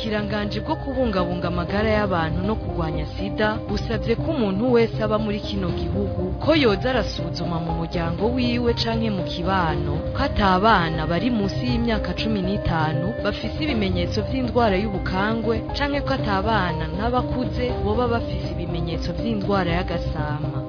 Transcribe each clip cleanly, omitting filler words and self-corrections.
ubushikiranganje bwo kubungabunga amagara y'abantu no kurwanya sida busabye ko umuntu wese aba muri kino gihugu ko yoza arasuzuma mu muryango wiwe canke mu kibano ko atabana bari munsi y'imyaka 15 bafise ibimenyetso vy'indwara y'ubukangwe canke ko atabana n'abakuze boba bafise ibimenyetso vy'indwara y'agasama.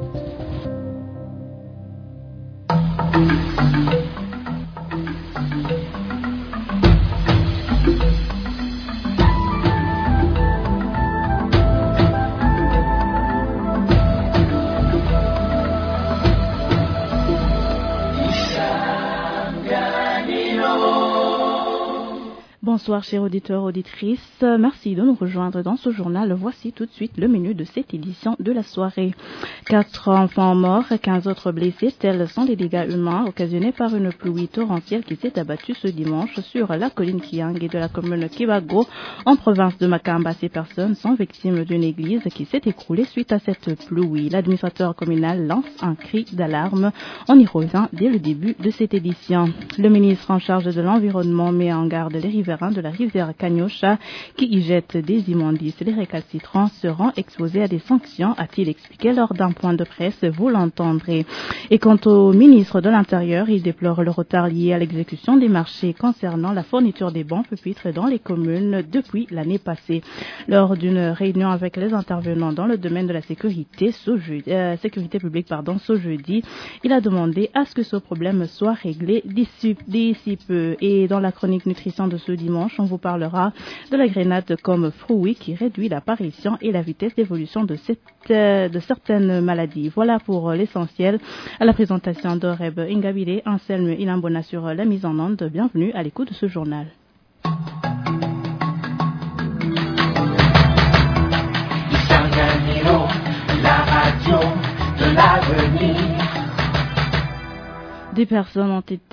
Bonsoir chers auditeurs, auditrices, merci de nous rejoindre dans ce journal. Voici tout de suite le menu de cette édition de la soirée. 4 enfants morts, 15 autres blessés, tels sont les dégâts humains occasionnés par une pluie torrentielle qui s'est abattue ce dimanche sur la colline Kiange de la commune Kibago en province de Makamba. Ces personnes sont victimes d'une église qui s'est écroulée suite à cette pluie. L'administrateur communal lance un cri d'alarme. On y revient dès le début de cette édition. Le ministre en charge de l'environnement met en garde les riverains de la rivière Kanyosha qui y jettent des immondices. Les récalcitrants seront exposés à des sanctions, a-t-il expliqué lors d'un point de presse, vous l'entendrez. Et quant au ministre de l'Intérieur, il déplore le retard lié à l'exécution des marchés concernant la fourniture des bons pupitres dans les communes depuis l'année passée. Lors d'une réunion avec les intervenants dans le domaine de la sécurité publique ce jeudi, il a demandé à ce que ce problème soit réglé d'ici peu. Et dans la chronique nutrition de ce dimanche, on vous parlera de la grenade comme fruit qui réduit l'apparition et la vitesse d'évolution de certaines maladies. Voilà pour l'essentiel. À la présentation d'Oreb Ingabire, Anselme Ilambona sur la mise en onde. Bienvenue à l'écoute de ce journal. La radio de l'avenir. Des personnes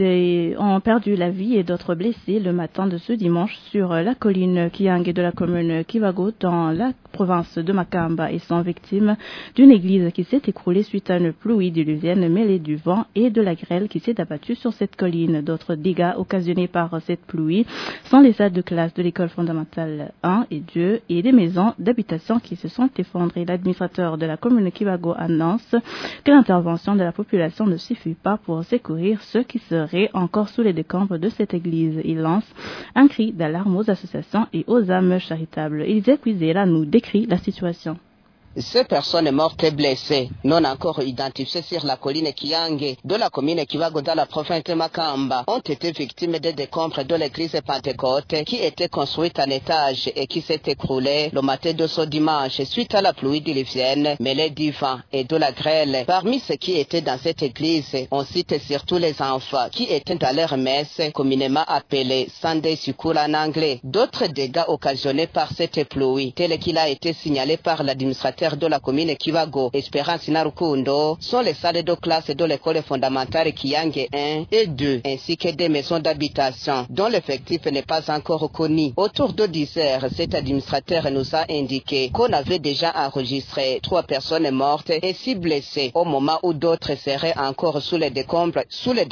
ont perdu la vie et d'autres blessés le matin de ce dimanche sur la colline Kiange de la commune Kibago dans la province de Makamba et sont victimes d'une église qui s'est écroulée suite à une pluie diluvienne mêlée du vent et de la grêle qui s'est abattue sur cette colline. D'autres dégâts occasionnés par cette pluie sont les salles de classe de l'école fondamentale 1 et 2 et des maisons d'habitation qui se sont effondrées. L'administrateur de la commune Kibago annonce que l'intervention de la population ne suffit pas pour secourir ceux qui seraient encore sous les décombres de cette église. Il lance un cri d'alarme aux associations et aux âmes charitables. Elisée Kwizera nous décrit la situation. Ces personnes mortes et blessées, non encore identifiées sur la colline Kiange de la commune Kibago dans la province de Makamba, ont été victimes des décombres de l'église Pentecôte qui était construite en étage et qui s'est écroulée le matin de ce dimanche suite à la pluie diluvienne mêlée du vent et de la grêle. Parmi ceux qui étaient dans cette église, on cite surtout les enfants qui étaient dans leur messe communément appelée Sunday School en anglais. D'autres dégâts occasionnés par cette pluie, tel qu'il a été signalé par l'administrateur de la commune Kibago, Espérance Narukundo, sont les salles de classe de l'école fondamentale Kiange 1 et 2, ainsi que des maisons d'habitation dont l'effectif n'est pas encore connu. Autour de 10 heures, cet administrateur nous a indiqué qu'on avait déjà enregistré 3 personnes mortes et 6 blessées au moment où d'autres seraient encore sous les décombres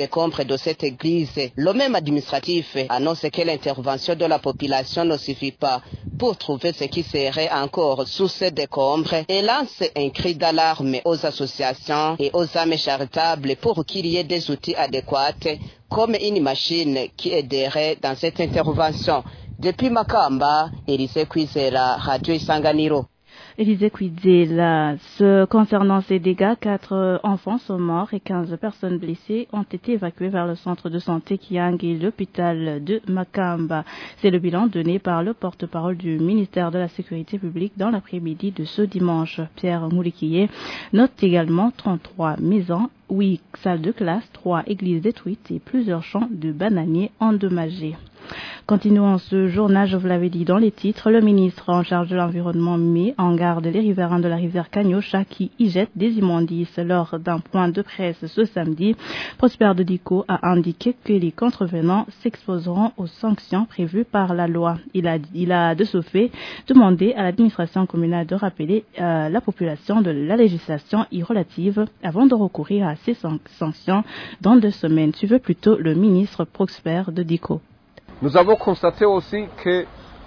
de cette église. Le même administratif annonce que l'intervention de la population ne suffit pas pour trouver ce qui serait encore sous ces décombres et lance un cri d'alarme aux associations et aux âmes charitables pour qu'il y ait des outils adéquats comme une machine qui aiderait dans cette intervention. Depuis Makamba, Elisée Kwizera, Radio Isanganiro. Élisée Kwizera, concernant ces dégâts, 4 enfants sont morts et 15 personnes blessées ont été évacuées vers le centre de santé Kiange et l'hôpital de Makamba. C'est le bilan donné par le porte-parole du ministère de la Sécurité publique dans l'après-midi de ce dimanche. Pierre Moulikié note également 33 maisons, 8 salles de classe, 3 églises détruites et plusieurs champs de bananiers endommagés. Continuons ce journal, je vous l'avais dit dans les titres, le ministre en charge de l'environnement met en garde les riverains de la rivière Kanyosha qui y jettent des immondices. Lors d'un point de presse ce samedi, Prosper Dodico a indiqué que les contrevenants s'exposeront aux sanctions prévues par la loi. Il a de ce fait demandé à l'administration communale de rappeler la population de la législation y relative avant de recourir à ces sanctions dans 2 semaines. Tu veux plutôt le ministre Prosper Dodico. Nous avons constaté aussi que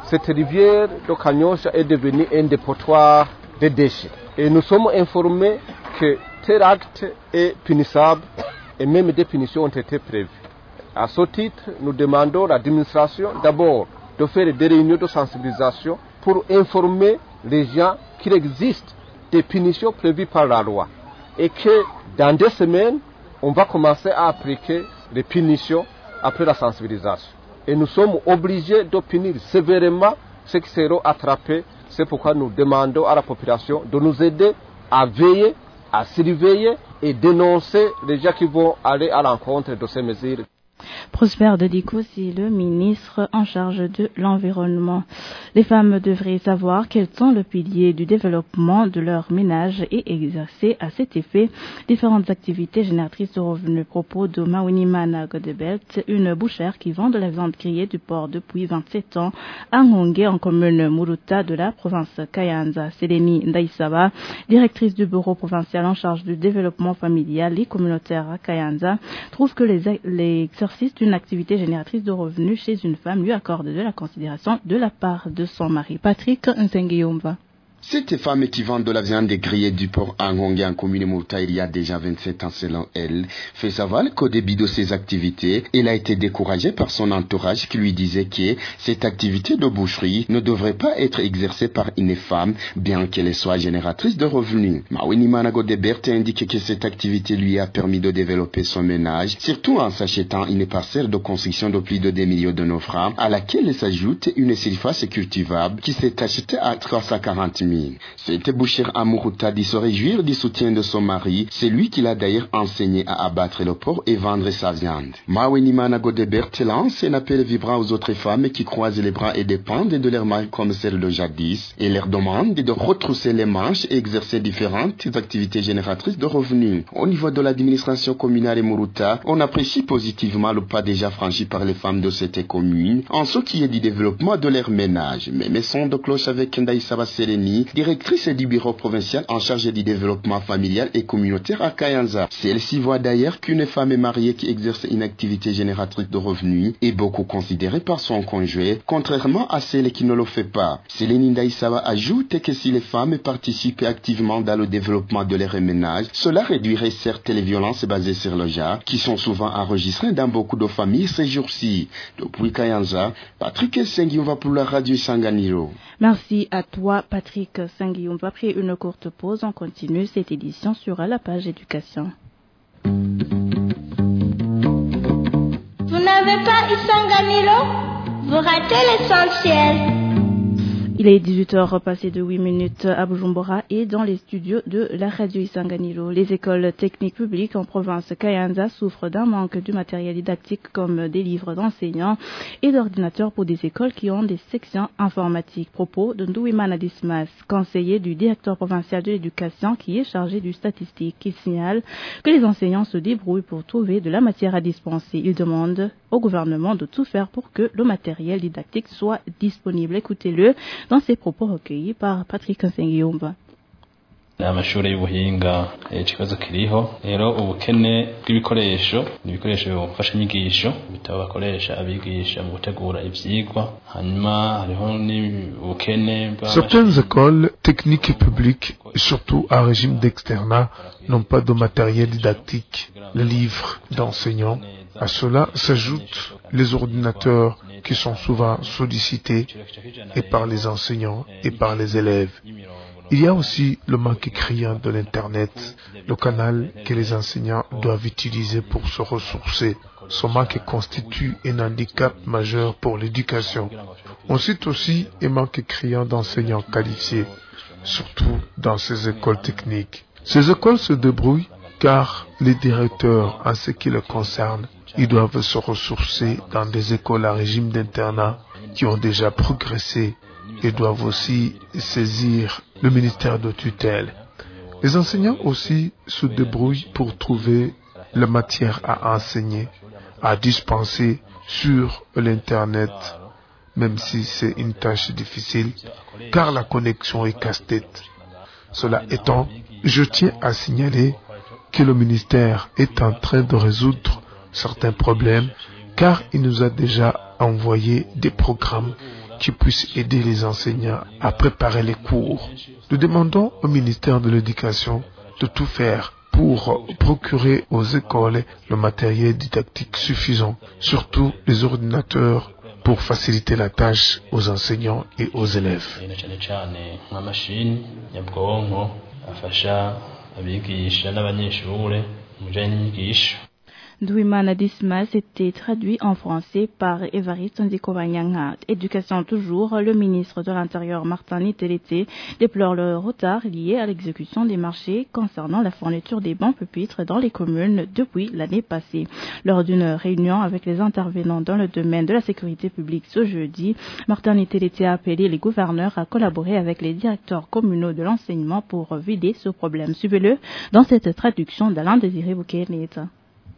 cette rivière de Kanyosha est devenue un dépotoir de déchets. Et nous sommes informés que tel acte est punissable et même des punitions ont été prévues. À ce titre, nous demandons à l'administration d'abord de faire des réunions de sensibilisation pour informer les gens qu'il existe des punitions prévues par la loi et que dans 2 semaines, on va commencer à appliquer les punitions après la sensibilisation. Et nous sommes obligés de punir sévèrement ceux qui seront attrapés. C'est pourquoi nous demandons à la population de nous aider à veiller, à surveiller et dénoncer les gens qui vont aller à l'encontre de ces mesures. Prosper Dodiko, c'est le ministre en charge de l'environnement. Les femmes devraient savoir qu'elles sont le pilier du développement de leur ménage et exercer à cet effet différentes activités génératrices de revenus. Propos de Mawinimana Godebelt, une bouchère qui vend de la viande grillée du porc depuis 27 ans à Ngongé en commune Muruta de la province Kayanza. Seleni Ndaïsaba, directrice du bureau provincial en charge du développement familial et communautaire à Kayanza, trouve que l'exercice d'une activité génératrice de revenus chez une femme lui accorde de la considération de la part de son mari. Patrick Nsengiyumva. Cette femme qui vend de la viande grillée du porc à Ngongé en commune Muruta il y a déjà 27 ans selon elle, fait savoir qu'au début de ses activités, elle a été découragée par son entourage qui lui disait que cette activité de boucherie ne devrait pas être exercée par une femme, bien qu'elle soit génératrice de revenus. Mawinimana Godebert indique que cette activité lui a permis de développer son ménage, surtout en s'achetant une parcelle de construction de plus de 2 millions de nos francs, à laquelle s'ajoute une surface cultivable qui s'est achetée à 340 000. Cette bouchère à Muruta dit se réjouir du soutien de son mari, c'est lui qui l'a d'ailleurs enseigné à abattre le porc et vendre sa viande. Mawinimana Godebert lance un appel vibrant aux autres femmes qui croisent les bras et dépendent de leur mari comme celle de jadis et leur demande de retrousser les manches et exercer différentes activités génératrices de revenus. Au niveau de l'administration communale de Muruta, on apprécie positivement le pas déjà franchi par les femmes de cette commune en ce qui est du développement de leur ménage. Mais mes sons de cloche avec Ndaïsaba Seleni, directrice du bureau provincial en charge du développement familial et communautaire à Kayanza. Celle-ci voit d'ailleurs qu'une femme mariée qui exerce une activité génératrice de revenus est beaucoup considérée par son conjoint, contrairement à celle qui ne le fait pas. Seleni Ndaïsaba ajoute que si les femmes participent activement dans le développement de leur ménage, cela réduirait certes les violences basées sur le genre, qui sont souvent enregistrées dans beaucoup de familles ces jours-ci. Depuis Kayanza, Patrick Sengiova pour la radio Sanganiro. Merci à toi, Patrick Sengium. Après une courte pause, on continue cette édition sur la page éducation. Vous n'avez pas Isanganiro? Vous ratez l'essentiel. Il est 18h passé de 8 minutes à Bujumbura et dans les studios de la radio Isanganiro. Les écoles techniques publiques en province Kayanza souffrent d'un manque de matériel didactique comme des livres d'enseignants et d'ordinateurs pour des écoles qui ont des sections informatiques. Propos de Ndouimana Dismas, conseiller du directeur provincial de l'éducation qui est chargé du statistique, qui signale que les enseignants se débrouillent pour trouver de la matière à dispenser. Il demande au gouvernement de tout faire pour que le matériel didactique soit disponible. Écoutez-le dans ses propos recueillis par Patrick Nsengiyumva. amashuri y'ubuhinga ikibazo kiriho rero ubukene bw'ibikoresho bifasha inyigisho bitabo bakoresha abigisha mu gutegura ivyigwa hanyuma hariho n'ubukene. Certaines écoles techniques et publiques, surtout à régime d'externat, n'ont pas de matériel didactique, les livres d'enseignants. À cela s'ajoutent les ordinateurs qui sont souvent sollicités et par les enseignants et par les élèves. Il y a aussi le manque criant de l'Internet, le canal que les enseignants doivent utiliser pour se ressourcer. Ce manque constitue un handicap majeur pour l'éducation. On cite aussi un manque criant d'enseignants qualifiés, surtout dans ces écoles techniques. Ces écoles se débrouillent car les directeurs, en ce qui les concerne, ils doivent se ressourcer dans des écoles à régime d'internat qui ont déjà progressé et doivent aussi saisir le ministère de tutelle. Les enseignants aussi se débrouillent pour trouver la matière à enseigner, à dispenser sur l'Internet, même si c'est une tâche difficile, car la connexion est casse-tête. Cela étant, je tiens à signaler que le ministère est en train de résoudre certains problèmes, car il nous a déjà envoyé des programmes qui puisse aider les enseignants à préparer les cours. Nous demandons au ministère de l'Éducation de tout faire pour procurer aux écoles le matériel didactique suffisant, surtout les ordinateurs, pour faciliter la tâche aux enseignants et aux élèves. Douimana Dismas était traduit en français par Évariste Ndikobanyanga. Éducation toujours, le ministre de l'Intérieur Martin Nitelete déplore le retard lié à l'exécution des marchés concernant la fourniture des bancs pupitres dans les communes depuis l'année passée. Lors d'une réunion avec les intervenants dans le domaine de la sécurité publique ce jeudi, Martin Nitelete a appelé les gouverneurs à collaborer avec les directeurs communaux de l'enseignement pour vider ce problème. Suivez-le dans cette traduction d'Alain Désiré Boukeneta.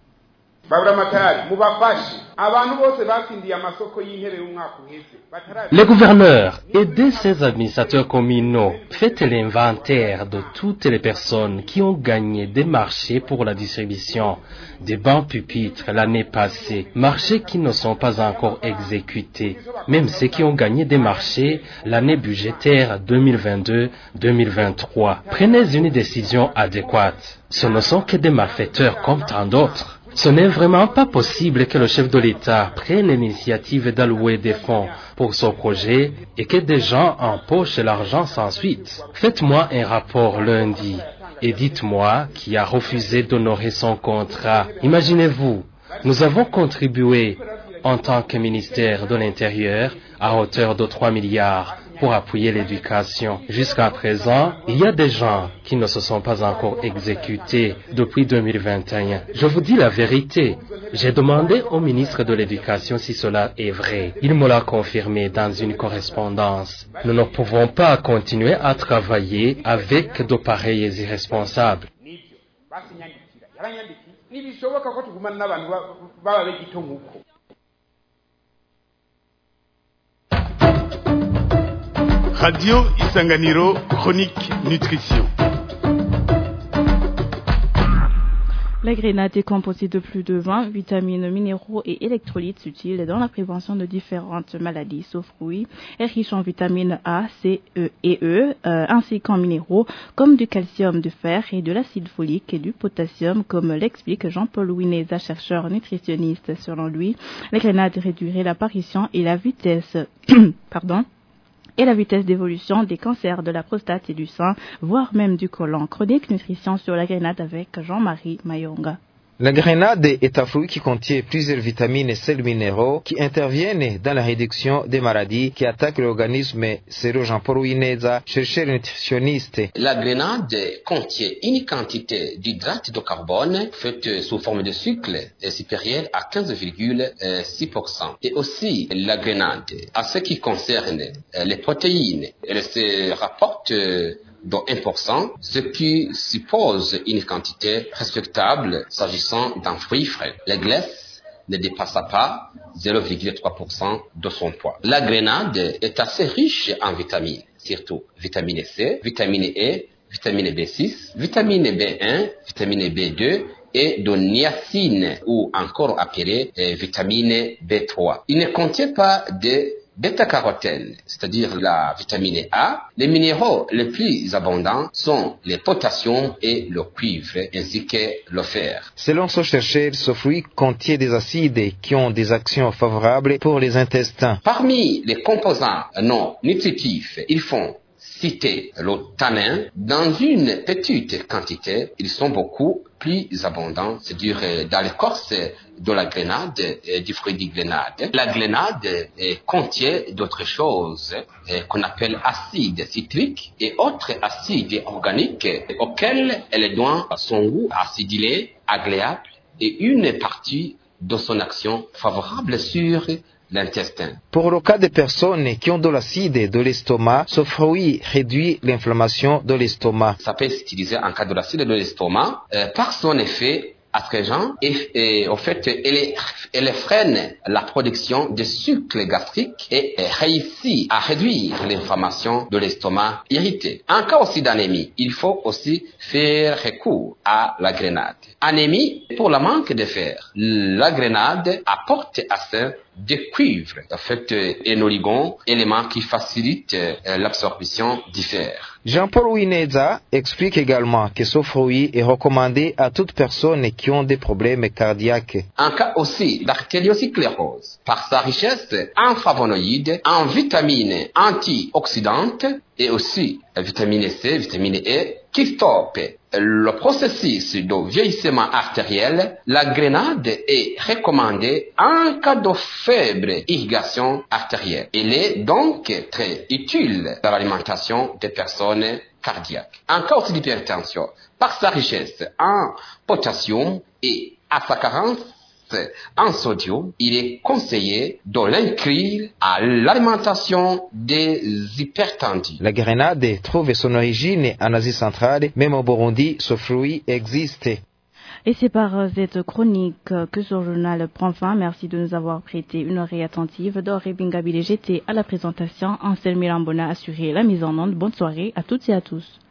Les gouverneurs, aidez ces administrateurs communaux, faites l'inventaire de toutes les personnes qui ont gagné des marchés pour la distribution des bancs pupitres l'année passée, marchés qui ne sont pas encore exécutés, même ceux qui ont gagné des marchés l'année budgétaire 2022-2023. Prenez une décision adéquate. Ce ne sont que des malfaiteurs comme tant d'autres. Ce n'est vraiment pas possible que le chef de l'État prenne l'initiative d'allouer des fonds pour ce projet et que des gens empochent l'argent sans suite. Faites-moi un rapport lundi et dites-moi qui a refusé d'honorer son contrat. Imaginez-vous, nous avons contribué en tant que ministère de l'Intérieur à hauteur de 3 milliards pour appuyer l'éducation. Jusqu'à présent, il y a des gens qui ne se sont pas encore exécutés depuis 2021. Je vous dis la vérité. J'ai demandé au ministre de l'Éducation si cela est vrai. Il me l'a confirmé dans une correspondance. Nous ne pouvons pas continuer à travailler avec de pareils irresponsables. Radio Isanganiro, chronique nutrition. La grenade est composée de plus de 20 vitamines, minéraux et électrolytes utiles dans la prévention de différentes maladies. Ce fruit est riche en vitamines A, C, E et E, ainsi qu'en minéraux comme du calcium, du fer et de l'acide folique et du potassium, comme l'explique Jean-Paul Wineza, chercheur nutritionniste. Selon lui, la grenade réduirait l'apparition et la vitesse d'évolution des cancers de la prostate et du sein, voire même du côlon. Chronique nutrition sur la grenade avec Jean-Marie Mayonga. La grenade est un fruit qui contient plusieurs vitamines et sels minéraux qui interviennent dans la réduction des maladies qui attaquent l'organisme, selon Jean-Paul Wineza, chercheur nutritionniste. La grenade contient une quantité d'hydrate de carbone faite sous forme de sucre supérieure à 15,6%. Et aussi la grenade, à ce qui concerne les protéines, elle se rapporte de 1%, ce qui suppose une quantité respectable s'agissant d'un fruit frais. La glace ne dépasse pas 0,3% de son poids. La grenade est assez riche en vitamines, surtout vitamine C, vitamine E, vitamine B6, vitamine B1, vitamine B2 et de niacine ou encore appelée vitamine B3. Il ne contient pas de bêta-carotène, c'est-à-dire la vitamine A. Les minéraux les plus abondants sont le potassium et le cuivre, ainsi que le fer. Selon ce chercheur, ce fruit contient des acides qui ont des actions favorables pour les intestins. Parmi les composants non nutritifs, ils font citer le tanin. Dans une petite quantité, ils sont beaucoup plus abondants, c'est-à-dire dans l'écorce de la grenade et du fruit de grenade. La grenade contient d'autres choses qu'on appelle acides citriques et autres acides organiques auxquels elle donne son goût acidulé, agréable et une partie de son action favorable sur l'intestin. Pour le cas des personnes qui ont de l'acide de l'estomac, ce fruit réduit l'inflammation de l'estomac. Ça peut s'utiliser en cas de l'acide de l'estomac par son effet astringent et au fait elle freine la production de sucre gastrique et réussit à réduire l'inflammation de l'estomac irrité. En cas aussi d'anémie, il faut aussi faire recours à la grenade. Anémie pour le manque de fer. La grenade apporte assez de cuivre. En fait, un oligon, élément qui facilite l'absorption du fer. Jean-Paul Wineza explique également que ce fruit est recommandé à toute personne qui ont des problèmes cardiaques. En cas aussi d'artériosclérose, par sa richesse en flavonoïdes, en vitamines antioxydantes et aussi vitamine C, vitamine E, qui stoppe le processus de vieillissement artériel, la grenade est recommandée en cas de faible irrigation artérielle. Elle est donc très utile dans l'alimentation des personnes cardiaques. En cas aussi d'hypertension, par sa richesse en potassium et à sa carence en sodium, il est conseillé de l'inclure à l'alimentation des hypertendus. La grenade trouve son origine en Asie centrale, même au Burundi, ce fruit existe. Et c'est par cette chronique que ce journal prend fin. Merci de nous avoir prêté une oreille attentive. Doré Bingabile, j'étais à la présentation. Ansel Mirambona a assuré la mise en onde. Bonne soirée à toutes et à tous.